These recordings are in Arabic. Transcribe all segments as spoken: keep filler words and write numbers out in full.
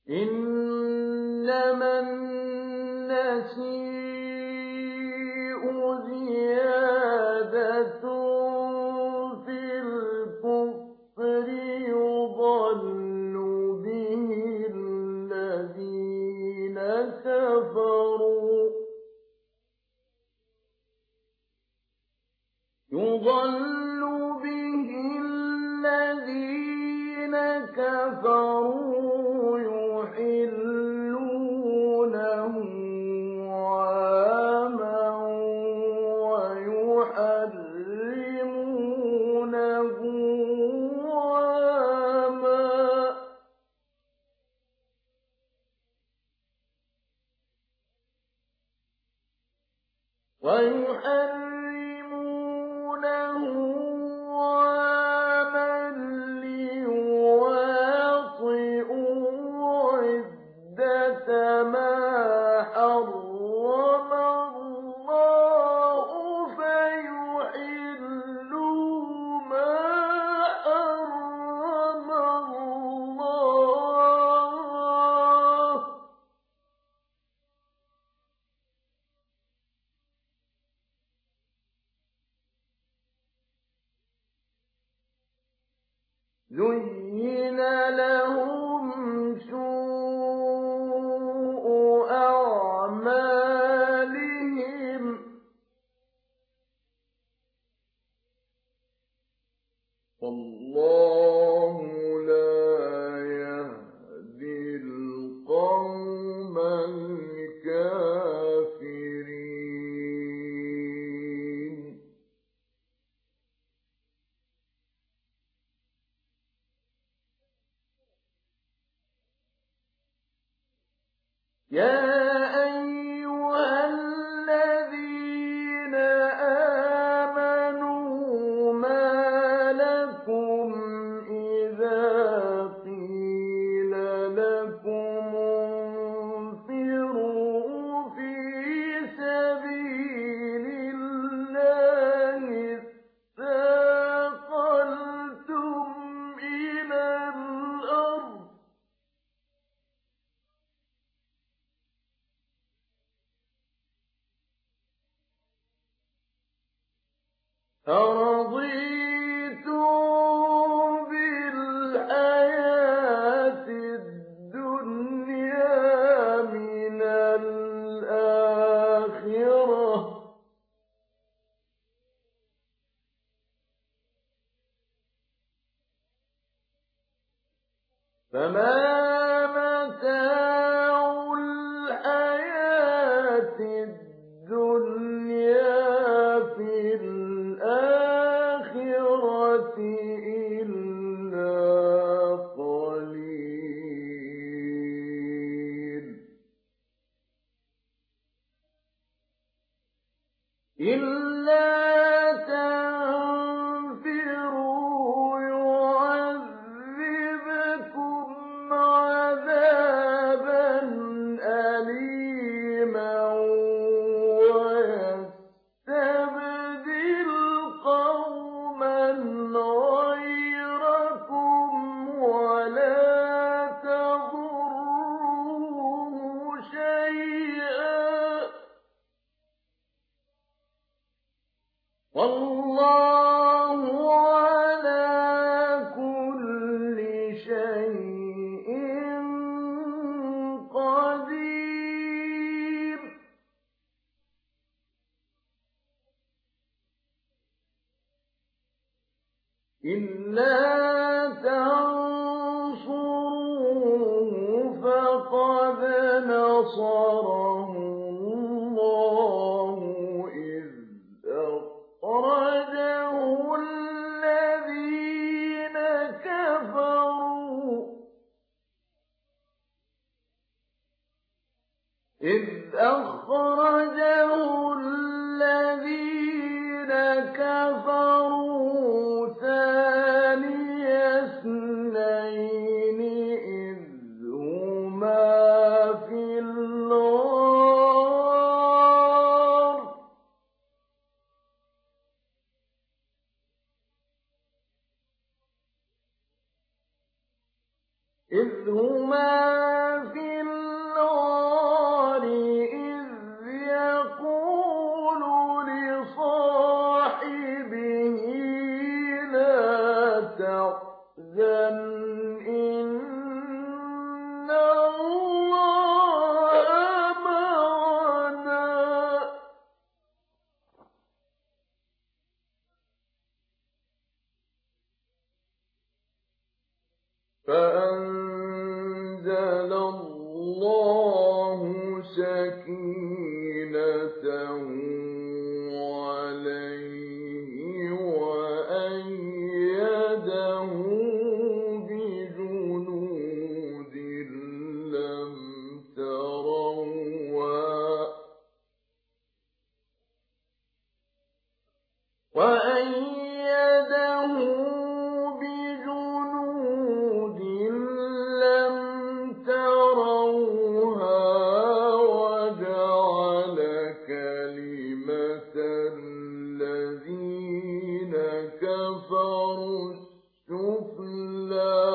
إنما النسيء زيادة في الكفر يضل به الذين كفروا يضل به الذين كفروا يحلونه عاما ويحرمونه عاما ويحرمونه عاما ليواطئوا عدة ما حرم الله فيحلوا ما حرم الله زين لهم سوء أعمالهم والله لا يهدي القوم الكافرين يا أيها الذين آمنوا ما لكم إذا قيل لكم انفروا في سبيل الله اثاقلتم إلى الأرض أرضيتم بالحياة الدنيا من الآخرة فما متاع الحياة الدنيا في الآخرة إلا قليل إلا تنفروا يعذبكم عذابا أليما ويستبدل قوما غيركم ولا تضروه شيئا والله على كل شيء قدير إلا تنصروه فقد نصره الله إذ أخرجه الذين كفروا إذ أخرجه الذين كفروا ثاني اثنين إذ هما في الغار إذ هما تحزن إن الله معنا فأنزل الله سكينته عليه وأيده بجنود لم تروها وأيده بجنود لم تروها وجعل كلمة الذين كفروا السفلى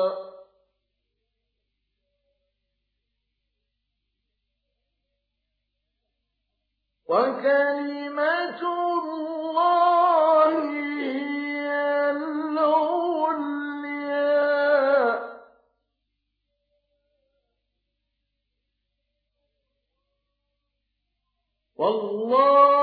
وكلمة الله هي العليا والله